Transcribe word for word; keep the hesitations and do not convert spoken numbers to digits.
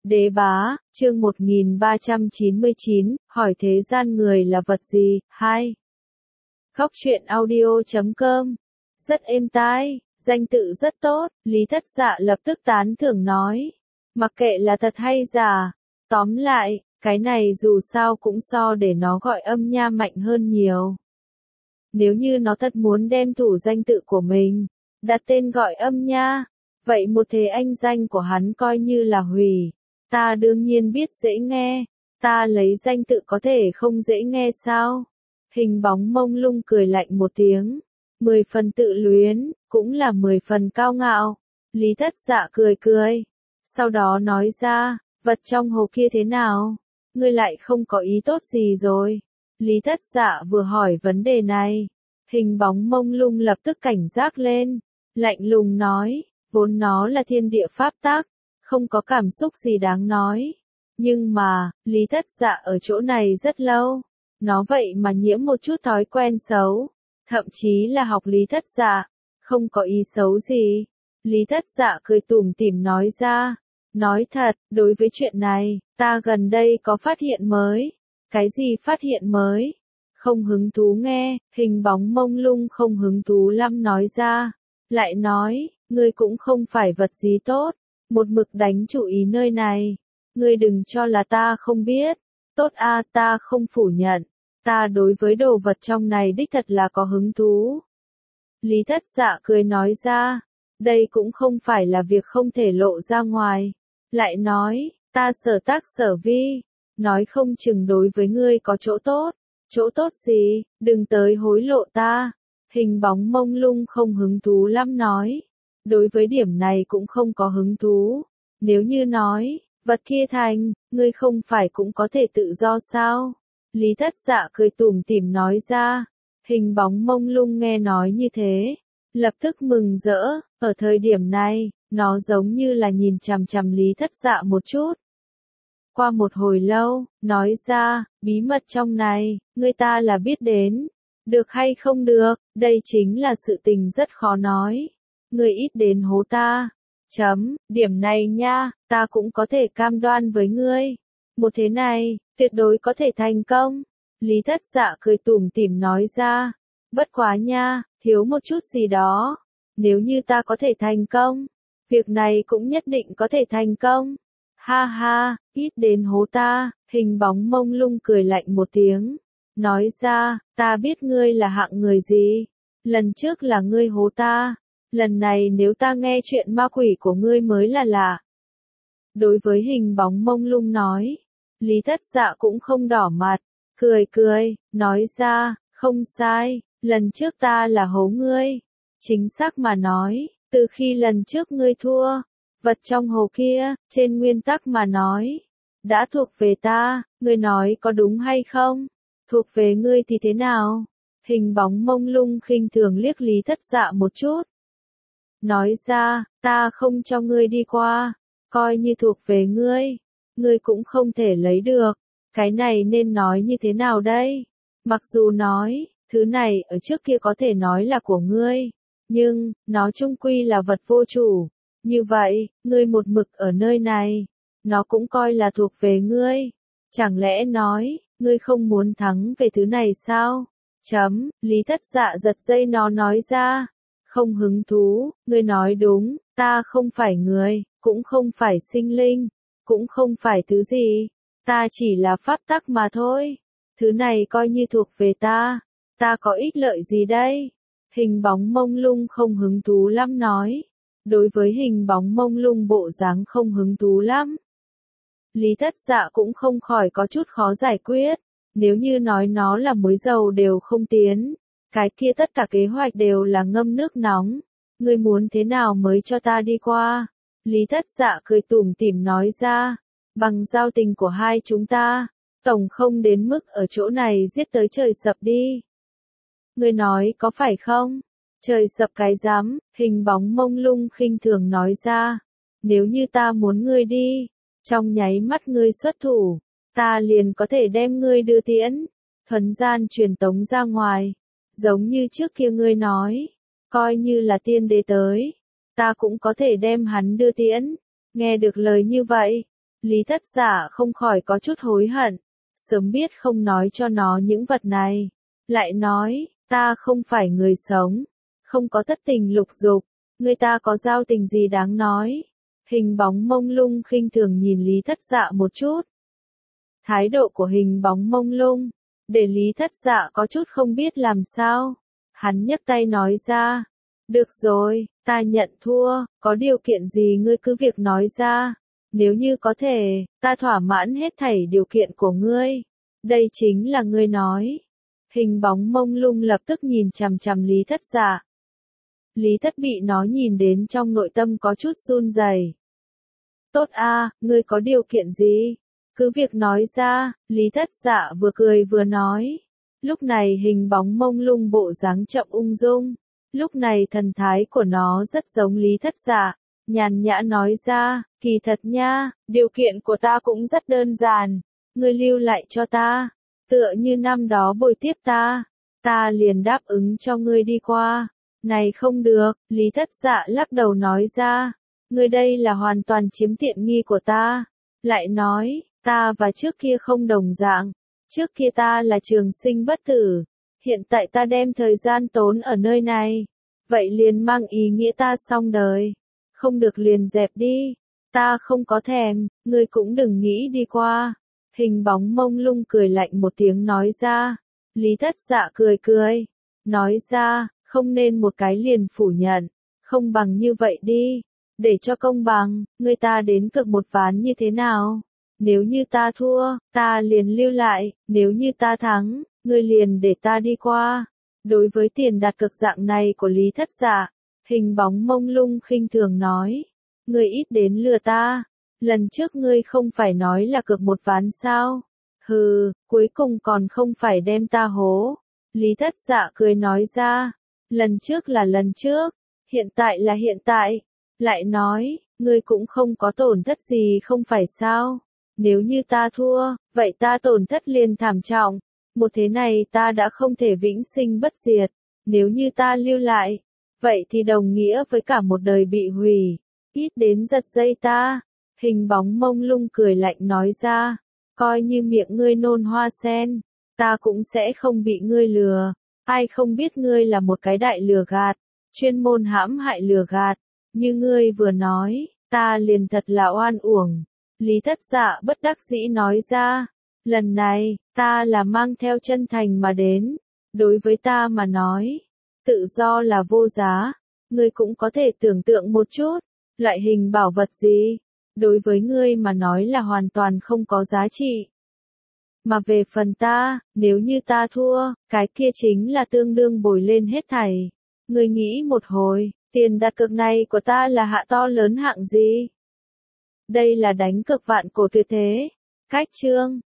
Đế bá, chương một nghìn ba trăm chín mươi chín, hỏi thế gian người là vật gì, hai. Khóc chuyện audio chấm com. Rất êm tai, danh tự rất tốt, Lý Thất Dạ lập tức tán thưởng nói. Mặc kệ là thật hay giả, tóm lại, cái này dù sao cũng so để nó gọi âm nha mạnh hơn nhiều. Nếu như nó thật muốn đem thủ danh tự của mình, đặt tên gọi âm nha, vậy một thế anh danh của hắn coi như là hủy. Ta đương nhiên biết dễ nghe, ta lấy danh tự có thể không dễ nghe sao? Hình bóng mông lung cười lạnh một tiếng, mười phần tự luyến, cũng là mười phần cao ngạo. Lý Thất Dạ cười cười, sau đó nói ra, vật trong hồ kia thế nào? Ngươi lại không có ý tốt gì rồi. Lý Thất Dạ vừa hỏi vấn đề này, hình bóng mông lung lập tức cảnh giác lên, lạnh lùng nói, vốn nó là thiên địa pháp tắc, không có cảm xúc gì đáng nói. Nhưng mà, Lý Thất Dạ ở chỗ này rất lâu, nó vậy mà nhiễm một chút thói quen xấu, thậm chí là học Lý Thất Dạ, không có ý xấu gì. Lý Thất Dạ cười tủm tỉm nói ra, nói thật, đối với chuyện này, ta gần đây có phát hiện mới. Cái gì phát hiện mới? Không hứng thú nghe, hình bóng mông lung không hứng thú lắm nói ra, lại nói, ngươi cũng không phải vật gì tốt. Một mực đánh chủ ý nơi này, ngươi đừng cho là ta không biết. Tốt a, ta không phủ nhận, ta đối với đồ vật trong này đích thật là có hứng thú. Lý Thất Dạ cười nói ra, đây cũng không phải là việc không thể lộ ra ngoài. Lại nói, ta sở tác sở vi, nói không chừng đối với ngươi có chỗ tốt. Chỗ tốt gì, đừng tới hối lộ ta. Hình bóng mông lung không hứng thú lắm nói. Đối với điểm này cũng không có hứng thú. Nếu như nói, vật kia thành, ngươi không phải cũng có thể tự do sao? Lý Thất Dạ cười tủm tỉm nói ra. Hình bóng mông lung nghe nói như thế, lập tức mừng rỡ. Ở thời điểm này, nó giống như là nhìn chằm chằm Lý Thất Dạ một chút. Qua một hồi lâu, nói ra, bí mật trong này, người ta là biết đến. Được hay không được, đây chính là sự tình rất khó nói. Ngươi ít đến hố ta. Chấm, điểm này nha, ta cũng có thể cam đoan với ngươi. Một thế này, tuyệt đối có thể thành công. Lý Thất Dạ cười tủm tỉm nói ra. Bất quá nha, thiếu một chút gì đó. Nếu như ta có thể thành công, việc này cũng nhất định có thể thành công. Ha ha, ít đến hố ta, hình bóng mông lung cười lạnh một tiếng. Nói ra, ta biết ngươi là hạng người gì. Lần trước là ngươi hố ta. Lần này nếu ta nghe chuyện ma quỷ của ngươi mới là lạ. Đối với hình bóng mông lung nói, Lý Thất Dạ cũng không đỏ mặt, cười cười, nói ra, không sai, lần trước ta là hố ngươi. Chính xác mà nói, từ khi lần trước ngươi thua, vật trong hồ kia, trên nguyên tắc mà nói, đã thuộc về ta, ngươi nói có đúng hay không? Thuộc về ngươi thì thế nào? Hình bóng mông lung khinh thường liếc Lý Thất Dạ một chút. Nói ra, ta không cho ngươi đi qua, coi như thuộc về ngươi, ngươi cũng không thể lấy được. Cái này nên nói như thế nào đây? Mặc dù nói, thứ này ở trước kia có thể nói là của ngươi, nhưng, nó chung quy là vật vô chủ. Như vậy, ngươi một mực ở nơi này, nó cũng coi là thuộc về ngươi. Chẳng lẽ nói, ngươi không muốn thắng về thứ này sao? Chấm, Lý Thất Dạ giật dây nó nói ra. Không hứng thú, ngươi nói đúng, ta không phải người, cũng không phải sinh linh, cũng không phải thứ gì, ta chỉ là pháp tắc mà thôi. Thứ này coi như thuộc về ta, ta có ích lợi gì đây? Hình bóng mông lung không hứng thú lắm nói. Đối với hình bóng mông lung bộ dáng không hứng thú lắm, Lý Thất Dạ cũng không khỏi có chút khó giải quyết. Nếu như nói nó là muối dầu đều không tiến, cái kia tất cả kế hoạch đều là ngâm nước nóng. Ngươi muốn thế nào mới cho ta đi qua? Lý Thất Dạ cười tủm tỉm nói ra. Bằng giao tình của hai chúng ta, tổng không đến mức ở chỗ này giết tới trời sập đi. Ngươi nói có phải không? Trời sập cái dám, hình bóng mông lung khinh thường nói ra. Nếu như ta muốn ngươi đi, trong nháy mắt ngươi xuất thủ, ta liền có thể đem ngươi đưa tiễn, thuần gian truyền tống ra ngoài. Giống như trước kia ngươi nói, coi như là tiên đế tới, ta cũng có thể đem hắn đưa tiễn. Nghe được lời như vậy, Lý Thất Dạ không khỏi có chút hối hận, sớm biết không nói cho nó những vật này. Lại nói, ta không phải người sống, không có thất tình lục dục, người ta có giao tình gì đáng nói. Hình bóng mông lung khinh thường nhìn Lý Thất Dạ một chút. Thái độ của hình bóng mông lung, để Lý Thất Dạ có chút không biết làm sao. Hắn nhấc tay nói ra, được rồi, ta nhận thua, có điều kiện gì ngươi cứ việc nói ra. Nếu như có thể, ta thỏa mãn hết thảy điều kiện của ngươi. Đây chính là ngươi nói. Hình bóng mông lung lập tức nhìn chằm chằm Lý Thất Dạ. Lý Thất bị nó nhìn đến trong nội tâm có chút run rẩy. Tốt a, ngươi có điều kiện gì? Cứ việc nói ra, Lý Thất Dạ vừa cười vừa nói. Lúc này hình bóng mông lung bộ dáng chậm ung dung. Lúc này thần thái của nó rất giống Lý Thất Dạ. Nhàn nhã nói ra, kỳ thật nha, điều kiện của ta cũng rất đơn giản. Ngươi lưu lại cho ta. Tựa như năm đó bồi tiếp ta. Ta liền đáp ứng cho ngươi đi qua. Này không được, Lý Thất Dạ lắc đầu nói ra. Ngươi đây là hoàn toàn chiếm tiện nghi của ta. Lại nói, ta và trước kia không đồng dạng. Trước kia ta là trường sinh bất tử. Hiện tại ta đem thời gian tốn ở nơi này. Vậy liền mang ý nghĩa ta xong đời. Không được liền dẹp đi. Ta không có thèm, ngươi cũng đừng nghĩ đi qua. Hình bóng mông lung cười lạnh một tiếng nói ra. Lý Thất Dạ cười cười. Nói ra, không nên một cái liền phủ nhận. Không bằng như vậy đi. Để cho công bằng, ngươi ta đến cược một ván như thế nào? Nếu như ta thua, ta liền lưu lại. Nếu như ta thắng, ngươi liền để ta đi qua. Đối với tiền đặt cược dạng này của Lý Thất Dạ, hình bóng mông lung khinh thường nói. Ngươi ít đến lừa ta. Lần trước ngươi không phải nói là cược một ván sao? Hừ, cuối cùng còn không phải đem ta hố. Lý Thất Dạ cười nói ra. Lần trước là lần trước, hiện tại là hiện tại. Lại nói, ngươi cũng không có tổn thất gì không phải sao? Nếu như ta thua, vậy ta tổn thất liền thảm trọng. Một thế này ta đã không thể vĩnh sinh bất diệt. Nếu như ta lưu lại, vậy thì đồng nghĩa với cả một đời bị hủy. Ít đến giật dây ta. Hình bóng mông lung cười lạnh nói ra. Coi như miệng ngươi nôn hoa sen, ta cũng sẽ không bị ngươi lừa. Ai không biết ngươi là một cái đại lừa gạt, chuyên môn hãm hại lừa gạt. Như ngươi vừa nói, ta liền thật là oan uổng. Lý Thất Dạ bất đắc dĩ nói ra. Lần này, ta là mang theo chân thành mà đến. Đối với ta mà nói, tự do là vô giá. Ngươi cũng có thể tưởng tượng một chút, loại hình bảo vật gì, đối với ngươi mà nói là hoàn toàn không có giá trị. Mà về phần ta, nếu như ta thua, cái kia chính là tương đương bồi lên hết thảy. Ngươi nghĩ một hồi, tiền đặt cược này của ta là hạ to lớn hạng gì? Đây là đánh cược vạn cổ tuyệt thế. Cách chương